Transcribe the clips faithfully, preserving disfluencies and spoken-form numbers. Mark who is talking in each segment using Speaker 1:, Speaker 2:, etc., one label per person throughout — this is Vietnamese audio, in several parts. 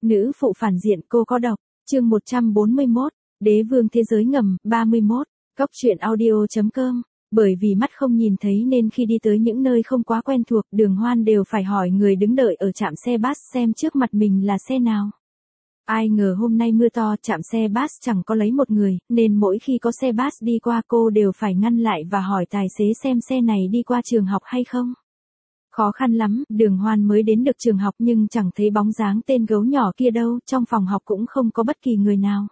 Speaker 1: Nữ phụ phản diện cô có độc, chương một trăm bốn mươi mốt, đế vương thế giới ngầm, ba mươi mốt, cốc truyện audio.com. Bởi vì mắt không nhìn thấy nên khi đi tới những nơi không quá quen thuộc, Đường Hoan đều phải hỏi người đứng đợi ở trạm xe bus xem trước mặt mình là xe nào. Ai ngờ hôm nay mưa to, trạm xe bus chẳng có lấy một người, nên mỗi khi có xe bus đi qua cô đều phải ngăn lại và hỏi tài xế xem xe này đi qua trường học hay không. Khó khăn lắm, Đường Hoan mới đến được trường học nhưng chẳng thấy bóng dáng tên gấu nhỏ kia đâu, trong phòng học cũng không có bất kỳ người nào.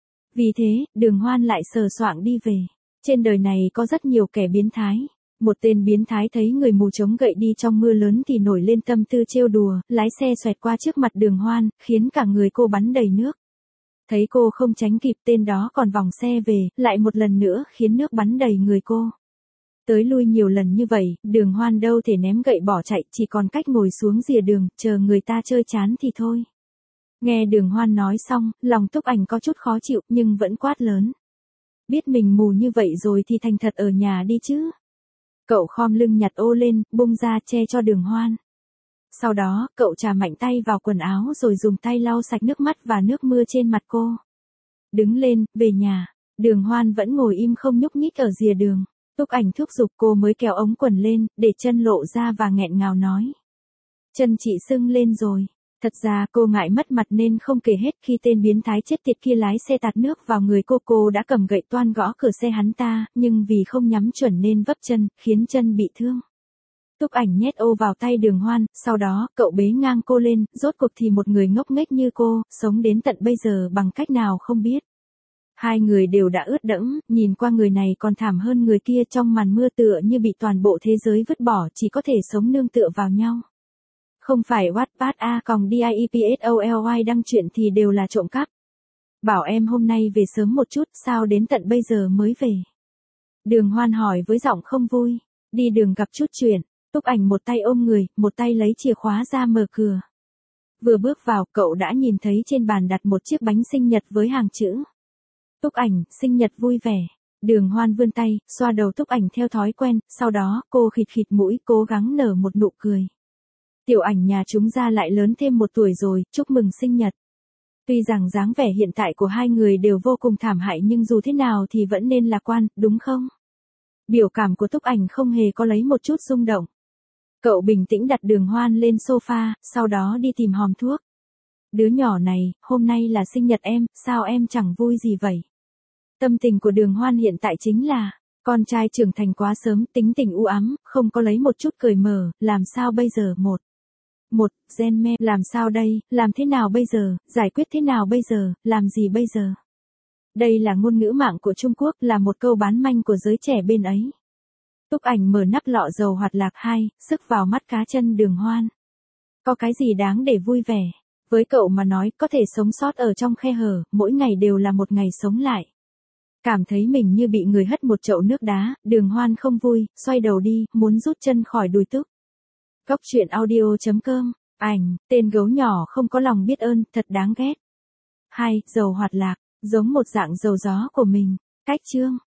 Speaker 1: Vì thế, Đường Hoan lại sờ soạng đi về. Trên đời này có rất nhiều kẻ biến thái. Một tên biến thái thấy người mù chống gậy đi trong mưa lớn thì nổi lên tâm tư trêu đùa, lái xe xoẹt qua trước mặt Đường Hoan, khiến cả người cô bắn đầy nước. Thấy cô không tránh kịp, tên đó còn vòng xe về, lại một lần nữa khiến nước bắn đầy người cô. Tới lui nhiều lần như vậy, Đường Hoan đâu thể ném gậy bỏ chạy, chỉ còn cách ngồi xuống rìa đường, chờ người ta chơi chán thì thôi. Nghe Đường Hoan nói xong, lòng Túc Ảnh có chút khó chịu, nhưng vẫn quát lớn. Biết mình mù như vậy rồi thì thành thật ở nhà đi chứ. Cậu khom lưng nhặt ô lên, bung ra che cho Đường Hoan. Sau đó, cậu chà mạnh tay vào quần áo rồi dùng tay lau sạch nước mắt và nước mưa trên mặt cô. Đứng lên, về nhà. Đường Hoan vẫn ngồi im không nhúc nhích ở rìa đường. Túc Ảnh thúc giục cô mới kéo ống quần lên, để chân lộ ra và nghẹn ngào nói. Chân chị sưng lên rồi. Thật ra cô ngại mất mặt nên không kể hết khi tên biến thái chết tiệt kia lái xe tạt nước vào người cô. Cô đã cầm gậy toan gõ cửa xe hắn ta, nhưng vì không nhắm chuẩn nên vấp chân, khiến chân bị thương. Túc Ảnh nhét ô vào tay Đường Hoan, sau đó cậu bế ngang cô lên, rốt cuộc thì một người ngốc nghếch như cô, sống đến tận bây giờ bằng cách nào không biết. Hai người đều đã ướt đẫm, nhìn qua người này còn thảm hơn người kia, trong màn mưa tựa như bị toàn bộ thế giới vứt bỏ, chỉ có thể sống nương tựa vào nhau. Không phải Wattpad A còng DIEPSOLY đăng truyện thì đều là trộm cắp. Bảo em hôm nay về sớm một chút, sao đến tận bây giờ mới về? Đường Hoan hỏi với giọng không vui. Đi đường gặp chút chuyện. Túc Ảnh một tay ôm người, một tay lấy chìa khóa ra mở cửa. Vừa bước vào, cậu đã nhìn thấy trên bàn đặt một chiếc bánh sinh nhật với hàng chữ. Túc Ảnh, sinh nhật vui vẻ. Đường Hoan vươn tay, xoa đầu Túc Ảnh theo thói quen, sau đó cô khịt khịt mũi cố gắng nở một nụ cười. Tiểu Ảnh nhà chúng ra lại lớn thêm một tuổi rồi, chúc mừng sinh nhật. Tuy rằng dáng vẻ hiện tại của hai người đều vô cùng thảm hại nhưng dù thế nào thì vẫn nên lạc quan, đúng không? Biểu cảm của Túc Ảnh không hề có lấy một chút rung động. Cậu bình tĩnh đặt Đường Hoan lên sofa, sau đó đi tìm hòm thuốc. Đứa nhỏ này, hôm nay là sinh nhật em, sao em chẳng vui gì vậy? Tâm tình của Đường Hoan hiện tại chính là, con trai trưởng thành quá sớm, tính tình u ám, không có lấy một chút cởi mở, làm sao bây giờ một. Một, gen me, làm sao đây, làm thế nào bây giờ, giải quyết thế nào bây giờ, làm gì bây giờ? Đây là ngôn ngữ mạng của Trung Quốc, là một câu bán manh của giới trẻ bên ấy. Túc Ảnh mở nắp lọ dầu hoạt lạc hai, sức vào mắt cá chân Đường Hoan. Có cái gì đáng để vui vẻ? Với cậu mà nói, có thể sống sót ở trong khe hở, mỗi ngày đều là một ngày sống lại. Cảm thấy mình như bị người hất một chậu nước đá, Đường Hoan không vui, xoay đầu đi, muốn rút chân khỏi đùi Túc. Cốc truyện audio.com, ảnh, tên gấu nhỏ không có lòng biết ơn, thật đáng ghét. Hai, dầu hoạt lạc, giống một dạng dầu gió của mình. Cách chương.